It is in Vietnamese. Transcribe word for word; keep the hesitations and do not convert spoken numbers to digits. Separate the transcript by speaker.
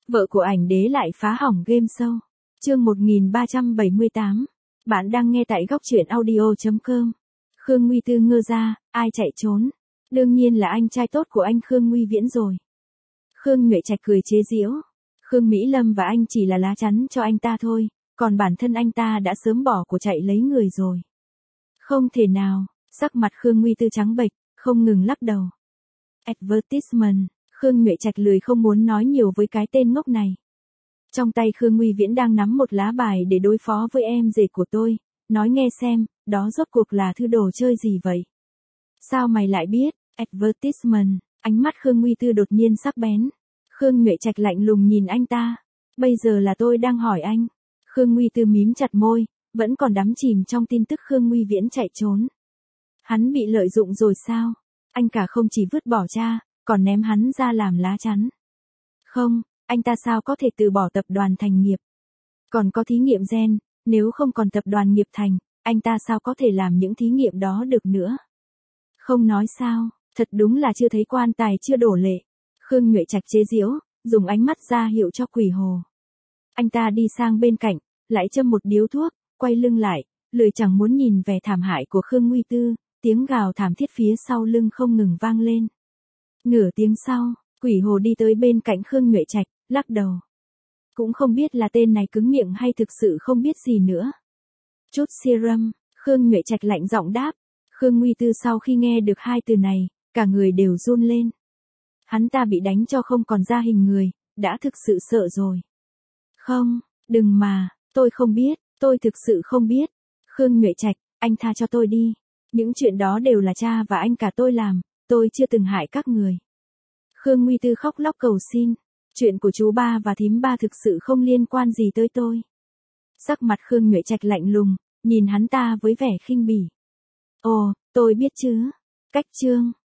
Speaker 1: Vợ của ảnh đế lại phá hỏng game show. Chương một nghìn ba trăm bảy mươi tám. Bạn đang nghe tại góc truyện audio chấm com. Khương Nguy Tư ngơ ra, ai chạy trốn? Đương nhiên là anh trai tốt của anh Khương Nguy Viễn rồi. Khương Nhuệ Trạch cười chế giễu. Khương Mỹ Lâm và anh chỉ là lá chắn cho anh ta thôi, còn bản thân anh ta đã sớm bỏ của chạy lấy người rồi. Không thể nào, sắc mặt Khương Nguy Tư trắng bệch, không ngừng lắc đầu. Advertisement, Khương Nhuệ Trạch lười không muốn nói nhiều với cái tên ngốc này. Trong tay Khương Nguy Viễn đang nắm một lá bài để đối phó với em rể của tôi, nói nghe xem, đó rốt cuộc là thứ đồ chơi gì vậy? Sao mày lại biết? Advertisement, ánh mắt Khương Nguy Tư đột nhiên sắc bén. Khương Nhuệ Trạch lạnh lùng nhìn anh ta. Bây giờ là tôi đang hỏi anh. Khương Nguy Tư mím chặt môi, vẫn còn đắm chìm trong tin tức Khương Nguy Viễn chạy trốn. Hắn bị lợi dụng rồi sao? Anh cả không chỉ vứt bỏ cha, còn ném hắn ra làm lá chắn. Không, anh ta sao có thể từ bỏ tập đoàn Thành Nghiệp? Còn có thí nghiệm gen, nếu không còn tập đoàn Nghiệp Thành, anh ta sao có thể làm những thí nghiệm đó được nữa? Không nói sao, thật đúng là chưa thấy quan tài chưa đổ lệ. Khương Nhuệ Trạch chế giễu, dùng ánh mắt ra hiệu cho Quỷ Hồ. Anh ta đi sang bên cạnh, lại châm một điếu thuốc, quay lưng lại, lười chẳng muốn nhìn vẻ thảm hại của Khương Nguy Tư, tiếng gào thảm thiết phía sau lưng không ngừng vang lên. Nửa tiếng sau, Quỷ Hồ đi tới bên cạnh Khương Nhuệ Trạch, lắc đầu. Cũng không biết là tên này cứng miệng hay thực sự không biết gì nữa. Chút serum, Khương Nhuệ Trạch lạnh giọng đáp. Khương Nguy Tư sau khi nghe được hai từ này, cả người đều run lên. Hắn ta bị đánh cho không còn ra hình người, đã thực sự sợ rồi. Không, đừng mà, tôi không biết, tôi thực sự không biết. Khương Nhuệ Trạch, anh tha cho tôi đi. Những chuyện đó đều là cha và anh cả tôi làm, tôi chưa từng hại các người. Khương Nguy Tư khóc lóc cầu xin. Chuyện của chú ba và thím ba thực sự không liên quan gì tới tôi. Sắc mặt Khương Nhuệ Trạch lạnh lùng, nhìn hắn ta với vẻ khinh bỉ. Ồ, tôi biết chứ. Cách chương.